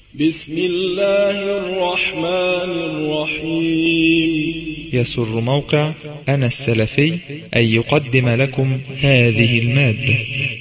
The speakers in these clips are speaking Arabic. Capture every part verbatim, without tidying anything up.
بسم الله الرحمن الرحيم. يسر موقع أنا السلفي أن يقدم لكم هذه المادة.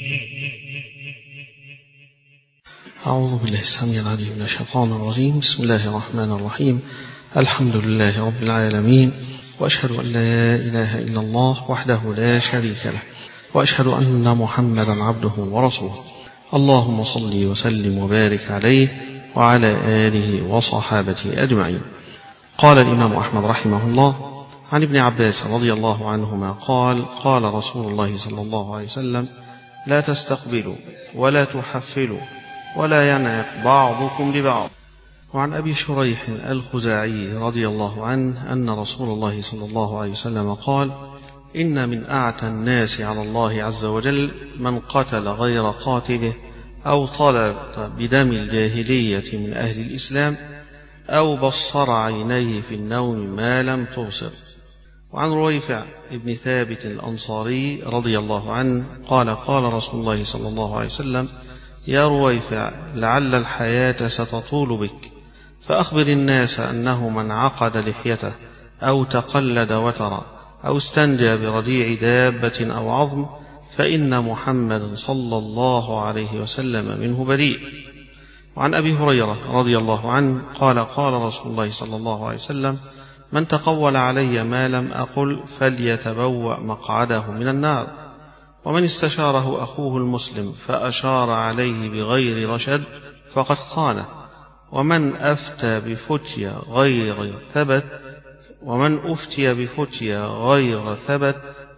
أعوذ بالله السميع العليم من الشيطان الرجيم. بسم الله الرحمن الرحيم. الحمد لله رب العالمين، وأشهد أن لا إله إلا الله وحده لا شريك له، وأشهد أن محمدا عبده ورسوله. اللهم صل وسلم وبارك عليه وعلى آله وصحابته أجمعين. قال الإمام أحمد رحمه الله عن ابن عباس رضي الله عنهما قال: قال رسول الله صلى الله عليه وسلم: لا تستقبلوا ولا تحفلوا ولا ينعق بعضكم لبعض. وعن أبي شريح الخزاعي رضي الله عنه أن رسول الله صلى الله عليه وسلم قال: إن من أعتى الناس على الله عز وجل من قتل غير قاتله، أو طلب بدم الجاهلية من أهل الإسلام، أو بصر عينيه في النوم ما لم تبصر. وعن رويفع ابن ثابت الأنصاري رضي الله عنه قال: قال رسول الله صلى الله عليه وسلم: يا رويفع، لعل الحياة ستطول بك، فأخبر الناس أنه من عقد لحيته أو تقلد وترا أو استنجى برجيع دابة أو عظم فإن محمد صلى الله عليه وسلم منه بريء. وعن أبي هريرة رضي الله عنه قال: قال رسول الله صلى الله عليه وسلم: من تقول علي ما لم أقل فليتبوأ مقعده من النار. ومن استشاره أخوه المسلم فأشار عليه بغير رشد فقد خانه. ومن أفتى بفتيا غير ثبت ومن أفتي بفتيا غير ثبت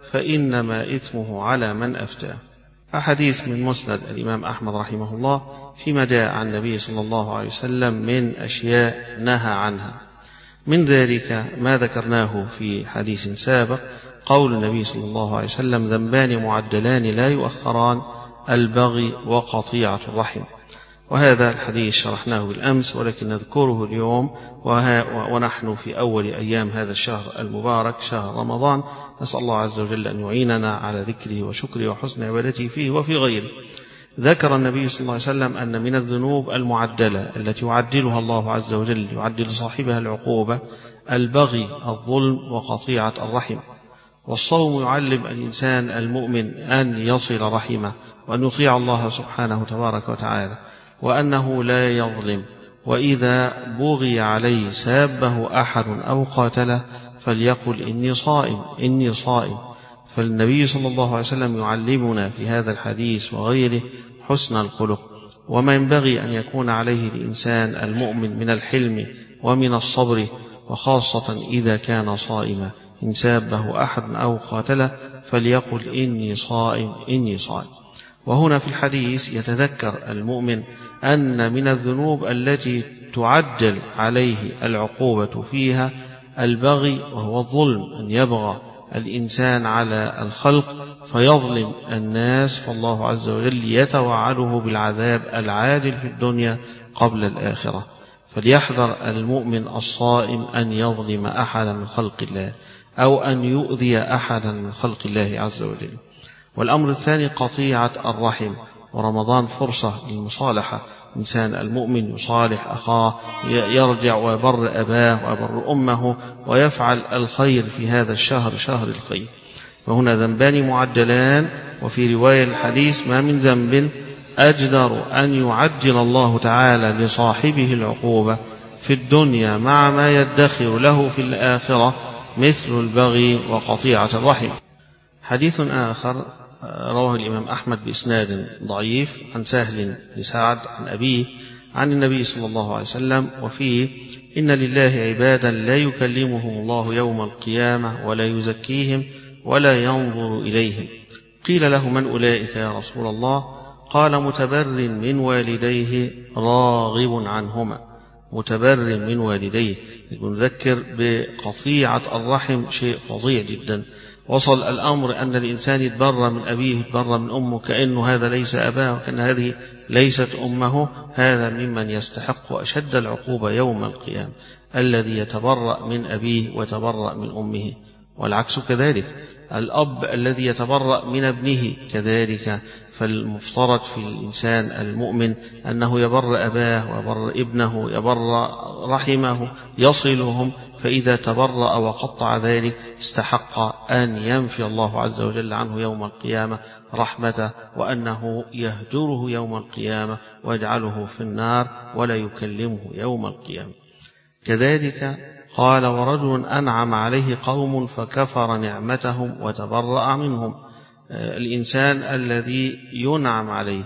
فإنما إثمه على من أفتى. أحاديث من مسند الإمام أحمد رحمه الله فيما جاء عن النبي صلى الله عليه وسلم من أشياء نهى عنها. من ذلك ما ذكرناه في حديث سابق، قول النبي صلى الله عليه وسلم: ذنبان معجلان لا يؤخران، البغي وقطيعة الرحم. وهذا الحديث شرحناه بالأمس، ولكن نذكره اليوم ونحن في أول أيام هذا الشهر المبارك، شهر رمضان. نسأل الله عز وجل أن يعيننا على ذكره وشكره وحسن عبادته فيه وفي غيره. ذكر النبي صلى الله عليه وسلم أن من الذنوب المعدلة التي يعدلها الله عز وجل، يعدل صاحبها العقوبة، البغي، الظلم، وقطيعة الرحم. والصوم يعلم الإنسان المؤمن أن يصل رحمه وأن يطيع الله سبحانه تبارك وتعالى، وأنه لا يظلم. وإذا بغي عليه سابه أحد أو قاتله فليقل إني صائم إني صائم. فالنبي صلى الله عليه وسلم يعلمنا في هذا الحديث وغيره حسن الخلق، وما ينبغي أن يكون عليه الإنسان المؤمن من الحلم ومن الصبر، وخاصة إذا كان صائما. إن سابه أحد أو قاتله فليقل إني صائم إني صائم. وهنا في الحديث يتذكر المؤمن أن من الذنوب التي تعجل عليه العقوبة فيها البغي، وهو الظلم، أن يبغى الإنسان على الخلق فيظلم الناس، فالله عز وجل يتوعده بالعذاب العاجل في الدنيا قبل الآخرة. فليحذر المؤمن الصائم أن يظلم أحدا من خلق الله أو أن يؤذي أحدا من خلق الله عز وجل. والأمر الثاني قطيعة الرحم، ورمضان فرصة للمصالحة. إنسان المؤمن يصالح أخاه، يرجع ويبر أباه ويبر أمه ويفعل الخير في هذا الشهر، شهر الخير. وهنا ذنبان معجلان، وفي رواية الحديث: ما من ذنب أجدر أن يعجل الله تعالى لصاحبه العقوبة في الدنيا مع ما يدخر له في الآخرة مثل البغي وقطيعة الرحم. حديث آخر رواه الإمام أحمد بإسناد ضعيف عن سهل بن سعد عن أبيه عن النبي صلى الله عليه وسلم، وفيه: إن لله عبادا لا يكلمهم الله يوم القيامة ولا يزكيهم ولا ينظر إليهم. قيل له: من أولئك يا رسول الله؟ قال: متبر من والديه راغب عنهما. متبر من والديه، نذكر بقطيعة الرحم، شيء فظيع جدا. وصل الأمر أن الإنسان يتبرى من أبيه، يتبرى من أمه، كأنه هذا ليس أباه وكأن هذه ليست أمه. هذا ممن يستحق أشد العقوبة يوم القيامة، الذي يتبرأ من أبيه ويتبرأ من أمه. والعكس كذلك، الأب الذي يتبرأ من ابنه كذلك، فالمفترض في الإنسان المؤمن أنه يبر أباه ويبر ابنه، يبر رحمه، يصلهم، فإذا تبرأ وقطع ذلك استحق أن ينفي الله عز وجل عنه يوم القيامة رحمته، وأنه يهجره يوم القيامة ويجعله في النار ولا يكلمه يوم القيامة. كذلك قال: ورجل أنعم عليه قوم فكفر نعمتهم وتبرأ منهم. الإنسان الذي ينعم عليه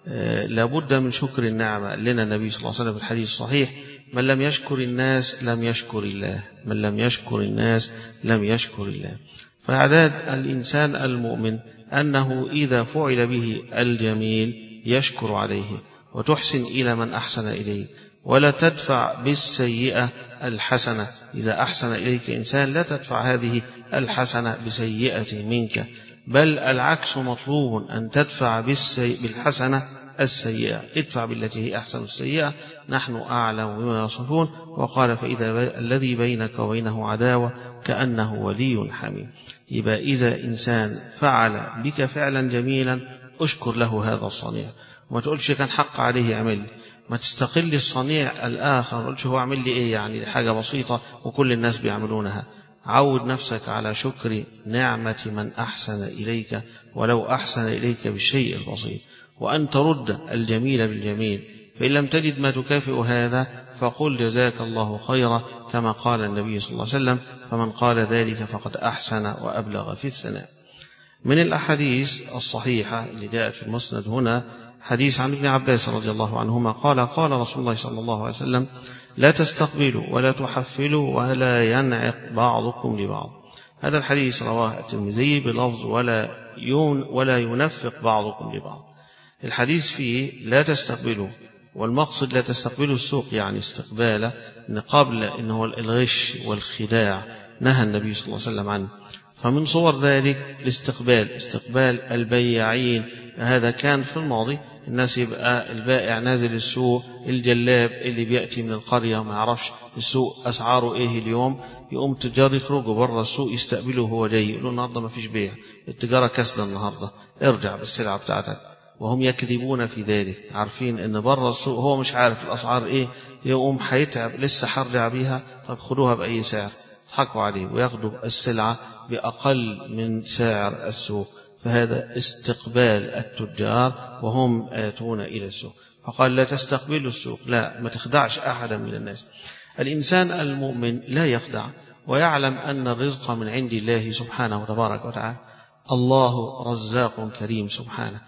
لابد من شكر النعمة. لنا النبي صلى الله عليه وسلم في الحديث الصحيح: من لم يشكر الناس لم يشكر الله، من لم يشكر الناس لم يشكر الله. فإعداد الإنسان المؤمن أنه إذا فعل به الجميل يشكر عليه وتحسن إلى من أحسن إليه، ولا تدفع بالسيئة الحسنة. إذا أحسن إليك إنسان لا تدفع هذه الحسنة بسيئة منك، بل العكس مطلوب، أن تدفع بالحسنة السيئة. ادفع بالتي هي أحسن السيئة، نحن أعلم بما يصفون. وقال: فإذا الذي بينك وبينه عداوة كأنه ولي حميم. يبقى إذا إنسان فعل بك فعلا جميلا أشكر له هذا الصنيع، وما تقولش كان حق عليه يعمل، ما تستقل الصنيع الآخر، ما تقولش هو عمل لي إيه يعني، حاجة بسيطة وكل الناس بيعملونها. عود نفسك على شكر نعمة من أحسن إليك ولو أحسن إليك بالشيء البسيط، وأن ترد الجميل بالجميل. فإن لم تجد ما تكافئ هذا فقل: جزاك الله خيرا، كما قال النبي صلى الله عليه وسلم: فمن قال ذلك فقد أحسن وأبلغ في الثناء. من الأحاديث الصحيحة اللي جاءت في المسند هنا حديث عن ابن عباس رضي الله عنهما قال: قال رسول الله صلى الله عليه وسلم: لا تستقبلوا ولا تحفلوا ولا ينعق بعضكم لبعض. هذا الحديث رواه الترمذي بلفظ ولا يون ولا ينفق بعضكم لبعض. الحديث فيه لا تستقبلوا، والمقصد لا تستقبلوا السوق، يعني استقباله إن قبل إنه الغش والخداع نهى النبي صلى الله عليه وسلم عنه. فمن صور ذلك الاستقبال، استقبال البياعين. هذا كان في الماضي، الناس يبقى البائع نازل السوق، الجلاب اللي بيأتي من القرية ما يعرفش السوق أسعاره إيه اليوم، يقوم تجار يخرجوا بره السوق يستقبلوه وهو جاي، يقولوا: النهارده ما فيش بيع، التجارة كسلة النهارده، ارجع بالسلعة بتاعتك. وهم يكذبون في ذلك، عارفين ان بره السوق هو مش عارف الاسعار ايه، يقوم هيتعب، لسه هرجع بيها، طب خدوها باي سعر، يضحكوا عليه وياخدوا السلعه باقل من سعر السوق. فهذا استقبال التجار وهم آتون الى السوق. فقال: لا تستقبلوا السوق، لا، ما تخدعش احدا من الناس. الانسان المؤمن لا يخدع، ويعلم ان الرزق من عند الله سبحانه وتبارك وتعالى. الله رزاق كريم سبحانه،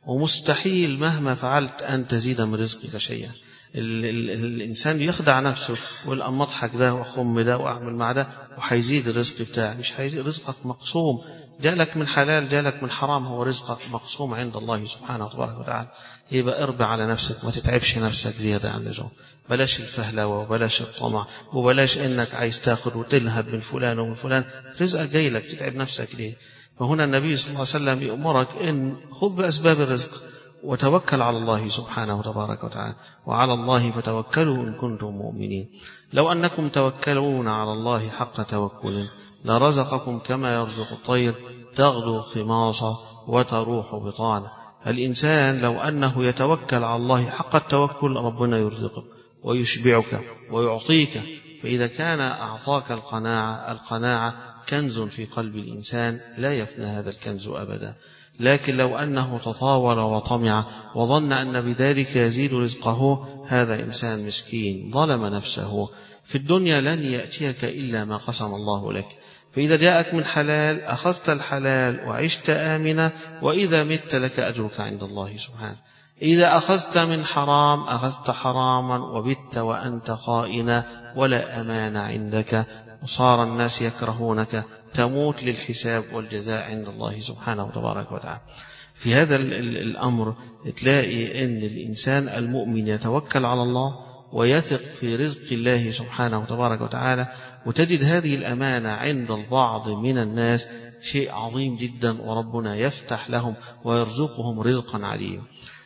ومستحيل مهما فعلت أن تزيد من رزقك شيئا. ال ال الإنسان يخدع نفسه ويقول: أما أضحك ده وأخم ده وأعمل مع ده وحيزيد الرزق بتاعي. مش هيزيد، رزقك مقسوم، جالك من حلال جالك من حرام، هو رزقك مقسوم عند الله سبحانه وتبارك وتعالى. يبقى اربع على نفسك، ما تتعبش نفسك زيادة عن اللزوم. بلاش الفهلوة وبلاش الطمع وبلاش إنك عايز تاخد وتلهب من فلان ومن فلان. رزقك جاي لك، تتعب نفسك ليه؟ فهنا النبي صلى الله عليه وسلم يأمرك إن خذ بأسباب الرزق وتوكل على الله سبحانه وتبارك وتعالى، وعلى الله فتوكلوا إن كنتم مؤمنين. لو أنكم توكلون على الله حق توكل لرزقكم كما يرزق الطير تغدو خماصا وتروح بطانا. الإنسان لو أنه يتوكل على الله حق التوكل ربنا يرزقك ويشبعك ويعطيك. فإذا كان أعطاك القناعة، القناعة كنز في قلب الإنسان لا يفنى هذا الكنز أبدا. لكن لو أنه تطاول وطمع وظن أن بذلك يزيد رزقه، هذا إنسان مسكين ظلم نفسه. في الدنيا لن يأتيك إلا ما قسم الله لك. فإذا جاءك من حلال أخذت الحلال وعشت آمنا، وإذا مت لك أجرك عند الله سبحانه. إذا أخذت من حرام أخذت حراما وبت وأنت خائنا ولا أمان عندك، وصار الناس يكرهونك، تموت للحساب والجزاء عند الله سبحانه وتبارك وتعالى. في هذا الأمر تلاقي أن الإنسان المؤمن يتوكل على الله ويثق في رزق الله سبحانه وتبارك وتعالى، وتجد هذه الأمانة عند البعض من الناس شيء عظيم جدا، وربنا يفتح لهم ويرزقهم رزقا عليما.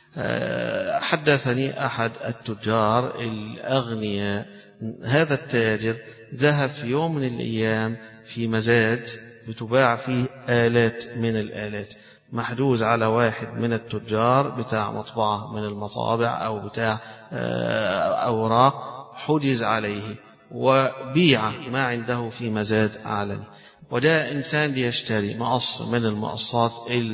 حدثني أحد التجار الأغنياء، هذا التاجر ذهب في يوم من الأيام في مزاد بتباع فيه آلات من الآلات، محجوز على واحد من التجار بتاع مطبعة من المطابع أو بتاع أوراق، حجز عليه وبيع ما عنده في مزاد علني. وده إنسان بيشتري مقص من المقصات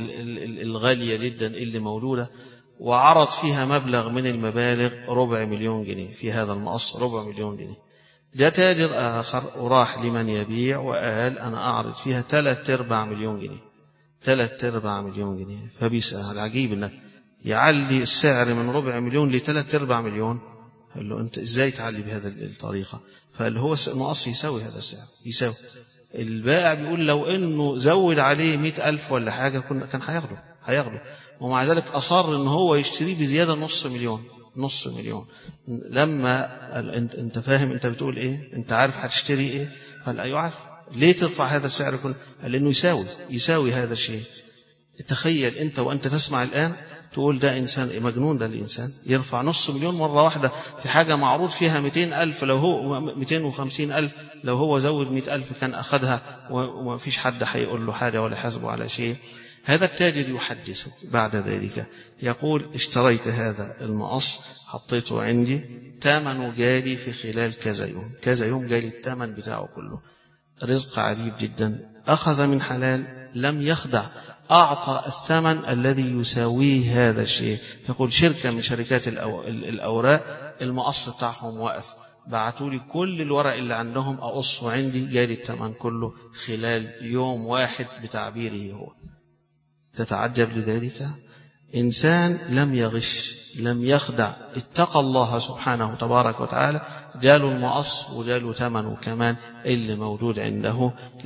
الغالية جدا اللي موجودة، وعرض فيها مبلغ من المبالغ ربع مليون جنيه، في هذا المقص ربع مليون جنيه. ده تاجر آخر وراح لمن يبيع وقال أنا أعرض فيها ثلاث أرباع مليون جنيه، ثلاث أرباع مليون جنيه. فبيسأل العجيب إنك يعلي السعر من ربع مليون لثلاث أرباع مليون. قال له أنت إزاي تعلي بهذا الطريقة؟ فقال هو المقص يساوي هذا السعر، يساوي. البائع بيقول لو إنه زود عليه مئة ألف ولا حاجة كان هياخده هياخده ومع ذلك أصر إن هو يشتريه بزيادة نص مليون نص مليون. لما أنت أنت فاهم أنت بتقول إيه؟ أنت عارف هتشتري إيه؟ قال أيوة عارف. ليه ترفع هذا السعر كله؟ قال لأنه يساوي يساوي هذا الشيء. تخيل أنت وأنت تسمع الآن تقول ده إنسان مجنون، ده الإنسان يرفع نص مليون مرة واحدة في حاجة معروض فيها مئتين ألف، لو هو مئتين وخمسين ألف، لو هو زود مئة ألف كان أخذها وما فيش حد هيقول له حاجة ولا حاسبه على شيء. هذا التاجر يحدث بعد ذلك يقول اشتريت هذا المقص، حطيته عندي، ثمنه جالي في خلال كذا يوم، كذا يوم جالي الثمن بتاعه كله. رزق عجيب جدا، أخذ من حلال، لم يخدع، أعطى الثمن الذي يساويه هذا الشيء. يقول شركة من شركات الأوراق المقص بتاعهم وقف، بعتوا لي كل الورق اللي عندهم أقصه عندي، جالي الثمن كله خلال يوم واحد بتعبيره هو. تتعجب لذلك؟ إنسان لم يغش، لم يخدع، اتقى الله سبحانه تبارك وتعالى، جاله المقص وجاله ثمنه كمان اللي موجود عنده،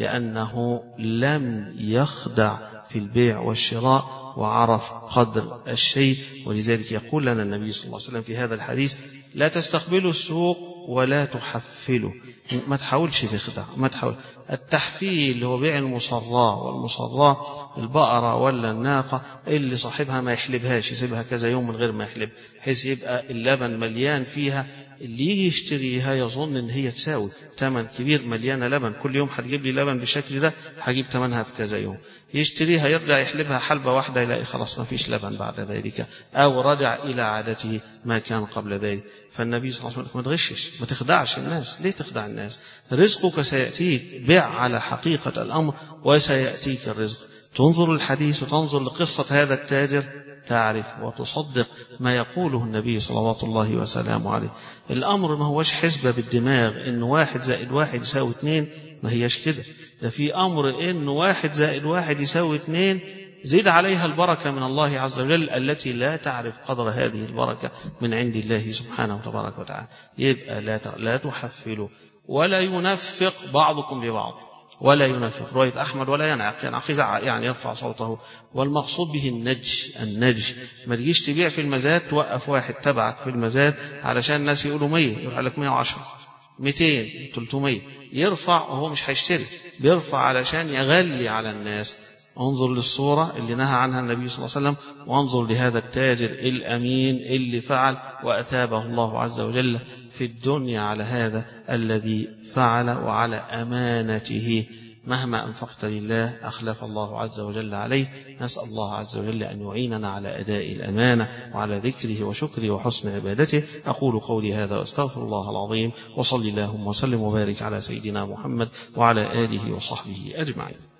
لأنه لم يخدع في البيع والشراء وعرف قدر الشيء. ولذلك يقول لنا النبي صلى الله عليه وسلم في هذا الحديث لا تستقبلوا السوق ولا تحفلوا، ما تحاولش تخدع، ما تحاول. التحفيل هو بيع المصراة، والمصراة البقرة ولا الناقة اللي صاحبها ما يحلبهاش، يسيبها كذا يوم من غير ما يحلب، حيث يبقى اللبن مليان فيها، اللي يجي يشتريها يظن ان هي تساوي ثمن كبير، مليانة لبن، كل يوم هتجيب لي لبن بالشكل ده، هجيب ثمنها في كذا يوم. يشتريها يرجع يحلبها حلبة واحدة يلاقي خلاص ما فيش لبن بعد ذلك، أو رجع إلى عادته ما كان قبل ذلك. فالنبي صلى الله عليه وسلم ما تغشش، ما تخدعش الناس. ليه تخدع الناس؟ رزقك سيأتيك، بع على حقيقة الأمر وسيأتيك الرزق. تنظر الحديث وتنظر لقصة هذا التاجر تعرف وتصدق ما يقوله النبي صلوات الله وسلامه عليه. الأمر ما هوش حسبة بالدماغ إن واحد زائد واحد يساوي اثنين، ما هيش كده. ده في أمر إن واحد زائد واحد يساوي اثنين، زيد عليها البركة من الله عز وجل التي لا تعرف قدر هذه البركة من عند الله سبحانه وتبارك وتعالى. يبقى لا لا تحفلوا ولا ينفق بعضكم لبعض، ولا ينفق. رواية أحمد ولا ينعق، ينعق يزعق يعني يرفع صوته. والمقصود به النج، النج. ما تجيش تبيع في المزاد توقف واحد تبعك في المزاد علشان الناس يقولوا مية، يقول لك مية وعشرة، مئتين، ثلاثمية، يرفع وهو مش هيشتري، بيرفع علشان يغلي على الناس. انظر للصورة اللي نهى عنها النبي صلى الله عليه وسلم، وانظر لهذا التاجر الأمين اللي فعل وأثابه الله عز وجل في الدنيا على هذا الذي فعل وعلى أمانته. مهما أنفقت لله أخلف الله عز وجل عليه. نسأل الله عز وجل أن يعيننا على أداء الأمانة وعلى ذكره وشكره وحسن عبادته. أقول قولي هذا وأستغفر الله العظيم، وصلي اللهم وسلم وبارك على سيدنا محمد وعلى آله وصحبه أجمعين.